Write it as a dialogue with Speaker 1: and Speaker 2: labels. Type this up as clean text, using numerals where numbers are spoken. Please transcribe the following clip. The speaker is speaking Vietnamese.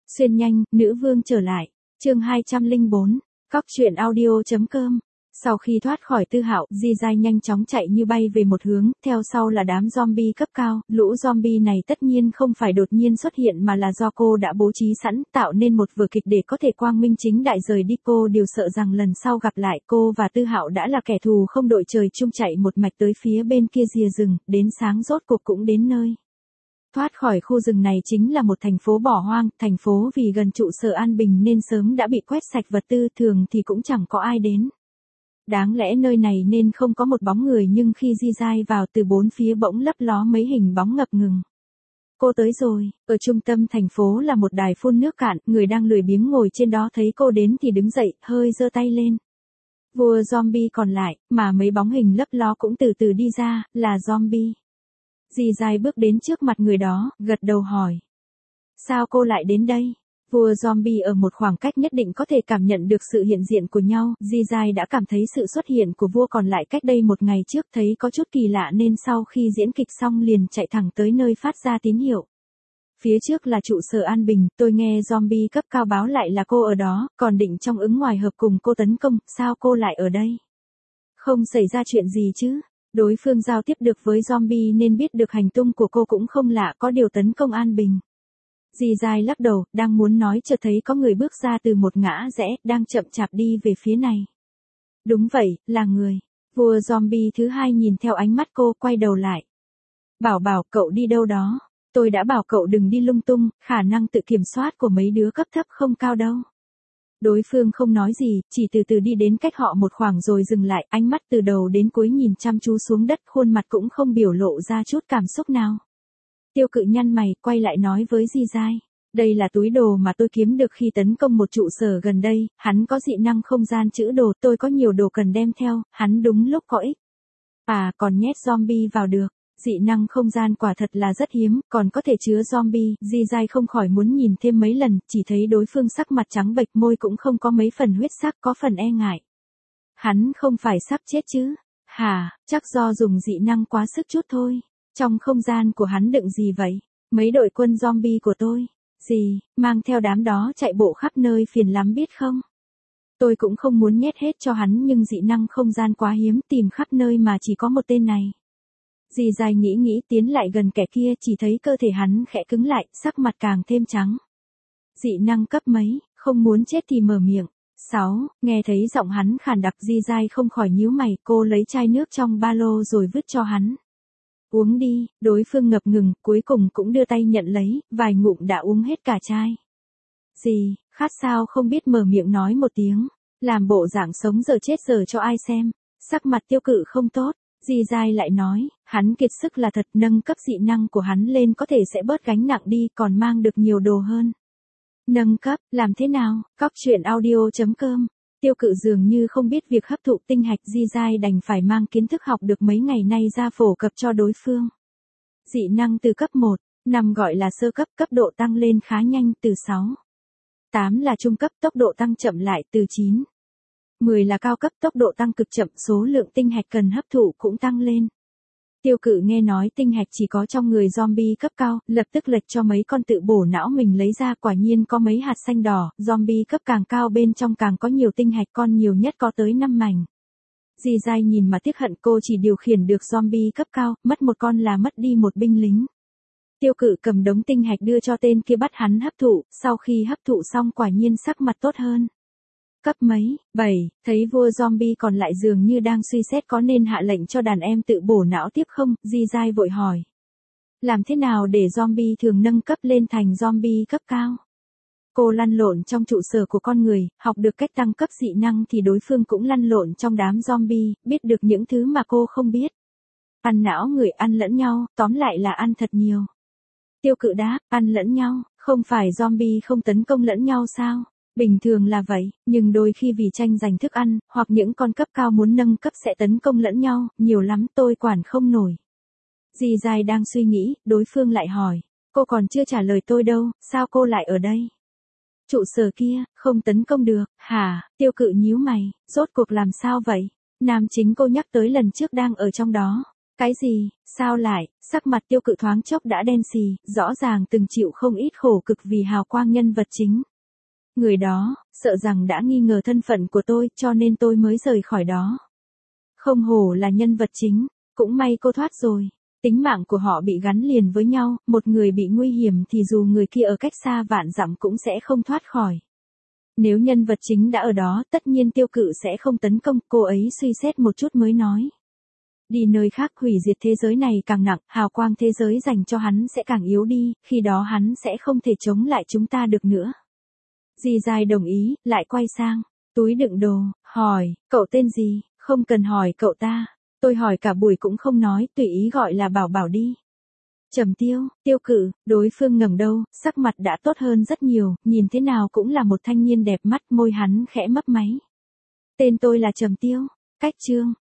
Speaker 1: Xuyên nhanh, nữ vương trở lại. Chương 204. Cóc truyện audio.com. Sau khi thoát khỏi Tư Hạo, Di Giai nhanh chóng chạy như bay về một hướng, theo sau là đám zombie cấp cao. Lũ zombie này tất nhiên không phải đột nhiên xuất hiện mà là do cô đã bố trí sẵn, tạo nên một vở kịch để có thể quang minh chính đại rời đi. Cô điều sợ rằng lần sau gặp lại cô và Tư Hạo đã là kẻ thù không đội trời chung, chạy một mạch tới phía bên kia rìa rừng, đến sáng rốt cuộc cũng đến nơi. Thoát khỏi khu rừng này chính là một thành phố bỏ hoang, thành phố vì gần trụ sở an bình nên sớm đã bị quét sạch vật tư, thường thì cũng chẳng có ai đến. Đáng lẽ nơi này nên không có một bóng người, nhưng khi Di Giai vào, từ bốn phía bỗng lấp ló mấy hình bóng ngập ngừng. Cô tới rồi. Ở trung tâm thành phố là một đài phun nước cạn, người đang lười biếng ngồi trên đó thấy cô đến thì đứng dậy, hơi giơ tay lên. Vua zombie còn lại, mà mấy bóng hình lấp ló cũng từ từ đi ra, là zombie. Di Giai bước đến trước mặt người đó, gật đầu hỏi. Sao cô lại đến đây? Vua zombie ở một khoảng cách nhất định có thể cảm nhận được sự hiện diện của nhau. Di Giai đã cảm thấy sự xuất hiện của vua còn lại cách đây một ngày trước, thấy có chút kỳ lạ nên sau khi diễn kịch xong liền chạy thẳng tới nơi phát ra tín hiệu. Phía trước là trụ sở an bình, tôi nghe zombie cấp cao báo lại là cô ở đó, còn định trong ứng ngoài hợp cùng cô tấn công, sao cô lại ở đây? Không xảy ra chuyện gì chứ? Đối phương giao tiếp được với zombie nên biết được hành tung của cô cũng không lạ, có điều tấn công an bình. Di Giai lắc đầu, đang muốn nói chợt thấy có người bước ra từ một ngã rẽ, đang chậm chạp đi về phía này. Đúng vậy, là người. Vua zombie thứ hai nhìn theo ánh mắt cô, quay đầu lại. Bảo cậu đi đâu đó? Tôi đã bảo cậu đừng đi lung tung, khả năng tự kiểm soát của mấy đứa cấp thấp không cao đâu. Đối phương không nói gì, chỉ từ từ đi đến cách họ một khoảng rồi dừng lại, ánh mắt từ đầu đến cuối nhìn chăm chú xuống đất, khuôn mặt cũng không biểu lộ ra chút cảm xúc nào. Tiêu Cự nhăn mày, quay lại nói với Di Giai. Đây là túi đồ mà tôi kiếm được khi tấn công một trụ sở gần đây, hắn có dị năng không gian trữ đồ, tôi có nhiều đồ cần đem theo, hắn đúng lúc có ích. À, còn nhét zombie vào được. Dị năng không gian quả thật là rất hiếm, còn có thể chứa zombie. Di Giai không khỏi muốn nhìn thêm mấy lần, chỉ thấy đối phương sắc mặt trắng bệch, môi cũng không có mấy phần huyết sắc, có phần e ngại. Hắn không phải sắp chết chứ? Hả, chắc do dùng dị năng quá sức chút thôi. Trong không gian của hắn đựng gì vậy? Mấy đội quân zombie của tôi. Gì, mang theo đám đó chạy bộ khắp nơi phiền lắm biết không? Tôi cũng không muốn nhét hết cho hắn, nhưng dị năng không gian quá hiếm, tìm khắp nơi mà chỉ có một tên này. Di Giai nghĩ tiến lại gần kẻ kia, chỉ thấy cơ thể hắn khẽ cứng lại, sắc mặt càng thêm trắng. Dị năng cấp mấy, không muốn chết thì mở miệng. 6, nghe thấy giọng hắn khàn đặc, Di Giai không khỏi nhíu mày, cô lấy chai nước trong ba lô rồi vứt cho hắn. Uống đi, đối phương ngập ngừng, cuối cùng cũng đưa tay nhận lấy, vài ngụm đã uống hết cả chai. Gì, khát sao không biết mở miệng nói một tiếng, làm bộ dạng sống giờ chết giờ cho ai xem. Sắc mặt Tiêu Cự không tốt. Di Giai lại nói, hắn kiệt sức là thật, nâng cấp dị năng của hắn lên có thể sẽ bớt gánh nặng đi, còn mang được nhiều đồ hơn. Nâng cấp, làm thế nào? Cóc truyện audio.com. Tiêu Cự dường như không biết việc hấp thụ tinh hạch, Di Giai đành phải mang kiến thức học được mấy ngày nay ra phổ cập cho đối phương. Dị năng từ cấp 1, 5 gọi là sơ cấp, cấp độ tăng lên khá nhanh, từ 6. 8 là trung cấp, tốc độ tăng chậm lại, từ 9. 10 là cao cấp, tốc độ tăng cực chậm, số lượng tinh hạch cần hấp thụ cũng tăng lên. Tiêu Cự nghe nói tinh hạch chỉ có trong người zombie cấp cao, lập tức lệch cho mấy con tự bổ não mình lấy ra, quả nhiên có mấy hạt xanh đỏ, zombie cấp càng cao bên trong càng có nhiều tinh hạch, con nhiều nhất có tới 5 mảnh. Di Giai nhìn mà tiếc hận, cô chỉ điều khiển được zombie cấp cao, mất một con là mất đi một binh lính. Tiêu Cự cầm đống tinh hạch đưa cho tên kia bắt hắn hấp thụ, sau khi hấp thụ xong quả nhiên sắc mặt tốt hơn. Cấp mấy? 7, thấy vua zombie còn lại dường như đang suy xét có nên hạ lệnh cho đàn em tự bổ não tiếp không, Di Giai vội hỏi. Làm thế nào để zombie thường nâng cấp lên thành zombie cấp cao? Cô lăn lộn trong trụ sở của con người, học được cách tăng cấp dị năng thì đối phương cũng lăn lộn trong đám zombie, biết được những thứ mà cô không biết. Ăn não người, ăn lẫn nhau, tóm lại là ăn thật nhiều. Tiêu Cự đáp, ăn lẫn nhau, không phải zombie không tấn công lẫn nhau sao? Bình thường là vậy, nhưng đôi khi vì tranh giành thức ăn, hoặc những con cấp cao muốn nâng cấp sẽ tấn công lẫn nhau, nhiều lắm tôi quản không nổi. Di Giai đang suy nghĩ, đối phương lại hỏi, cô còn chưa trả lời tôi đâu, sao cô lại ở đây? Trụ sở kia, không tấn công được, hả? Tiêu Cự nhíu mày, rốt cuộc làm sao vậy? Nam chính cô nhắc tới lần trước đang ở trong đó. Cái gì, sao lại, sắc mặt Tiêu Cự thoáng chốc đã đen xì, rõ ràng từng chịu không ít khổ cực vì hào quang nhân vật chính. Người đó, sợ rằng đã nghi ngờ thân phận của tôi cho nên tôi mới rời khỏi đó. Không hổ là nhân vật chính, cũng may cô thoát rồi. Tính mạng của họ bị gắn liền với nhau, một người bị nguy hiểm thì dù người kia ở cách xa vạn dặm cũng sẽ không thoát khỏi. Nếu nhân vật chính đã ở đó, tất nhiên Tiêu Cự sẽ không tấn công, cô ấy suy xét một chút mới nói. Đi nơi khác hủy diệt thế giới này càng nặng, hào quang thế giới dành cho hắn sẽ càng yếu đi, khi đó hắn sẽ không thể chống lại chúng ta được nữa. Dì dai đồng ý, lại quay sang, túi đựng đồ, hỏi, cậu tên gì, không cần hỏi cậu ta, tôi hỏi cả buổi cũng không nói, tùy ý gọi là Bảo Bảo đi. Trầm Tiêu, Tiêu Cự, đối phương ngẩng đầu, sắc mặt đã tốt hơn rất nhiều, nhìn thế nào cũng là một thanh niên đẹp mắt, môi hắn khẽ mấp máy. Tên tôi là Trầm Tiêu, cách chương.